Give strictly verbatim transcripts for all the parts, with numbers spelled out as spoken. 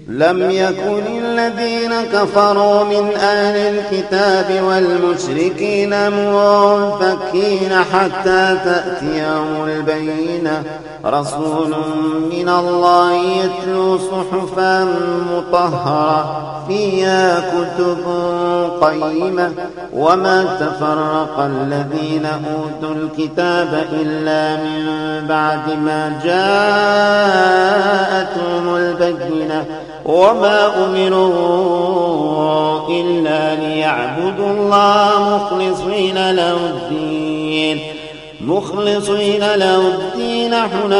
لم يكن الذين كفروا من أهل الكتاب والمشركين منفكين حتى تأتيهم البينة رسول من الله يتلو صحفا مطهرة فيها كتب قيمة وما تفرق الذين أوتوا الكتاب إلا من بعد ما جاءتهم البينة وما أمروا إلا ليعبدوا الله مخلصين له الدين مخلصين له الدين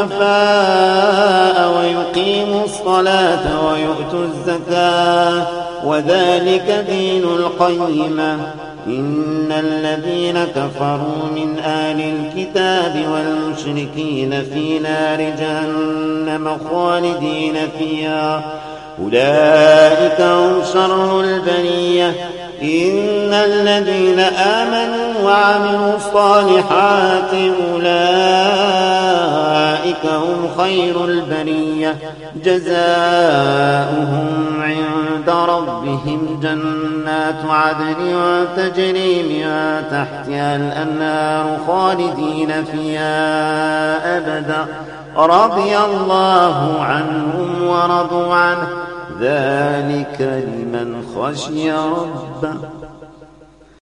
حنفاء ويقيموا الصلاة ويؤتوا الزكاة وذلك دين القيمة إن الذين كفروا من أهل الكتاب والمشركين في نار جهنم خالدين فيها أولئك هم شر البرية إن الذين آمنوا وعملوا الصالحات أولئك هم خير البرية جزاؤهم عند ربهم جنات عدن تجري من تحتها الأنهار خالدين فيها أبدا رضي الله عنهم ورضوا عنه ذلك لمن خشي ربه.